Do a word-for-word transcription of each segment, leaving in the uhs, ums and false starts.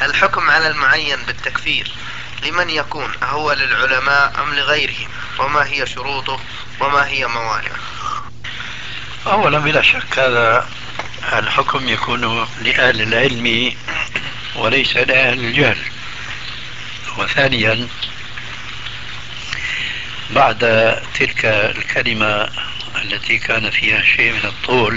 الحكم على المعين بالتكفير لمن يكون؟ هو للعلماء أم لغيرهم؟ وما هي شروطه وما هي موانعه؟ أولا بلا شك هذا الحكم يكون لأهل العلم وليس لأهل الجهل. وثانيا بعد تلك الكلمة التي كان فيها شيء من الطول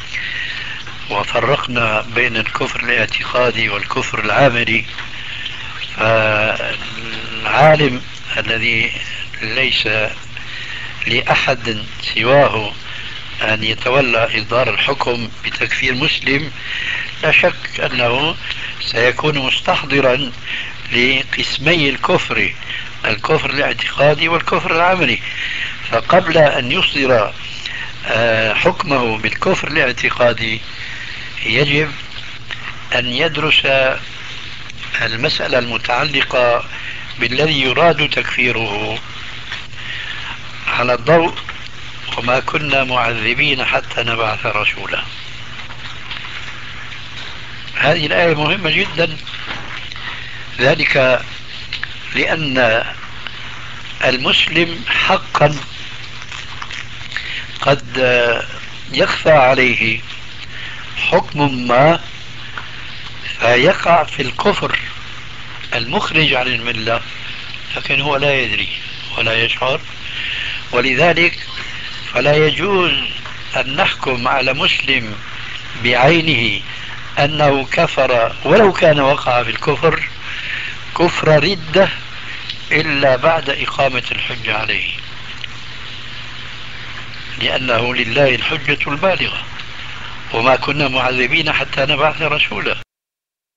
وفرقنا بين الكفر الاعتقادي والكفر العملي، فالعالم الذي ليس لأحد سواه أن يتولى إصدار الحكم بتكفير مسلم لا شك أنه سيكون مستحضرا لقسمي الكفر، الكفر الاعتقادي والكفر العملي. فقبل أن يصدر حكمه بالكفر الاعتقادي يجب أن يدرس المسألة المتعلقة بالذي يراد تكفيره على الضوء وما كنا معذبين حتى نبعث رسولا. هذه الآية مهمة جدا، ذلك لأن المسلم حقا قد يخفى عليه حكم ما فيقع في الكفر المخرج عن الملة، لكن هو لا يدري ولا يشعر. ولذلك فلا يجوز أن نحكم على مسلم بعينه أنه كفر ولو كان وقع في الكفر كفر ردة إلا بعد إقامة الحجة عليه، لأنه لله الحجة البالغة وما كنا معذبين حتى نبعث رسولا.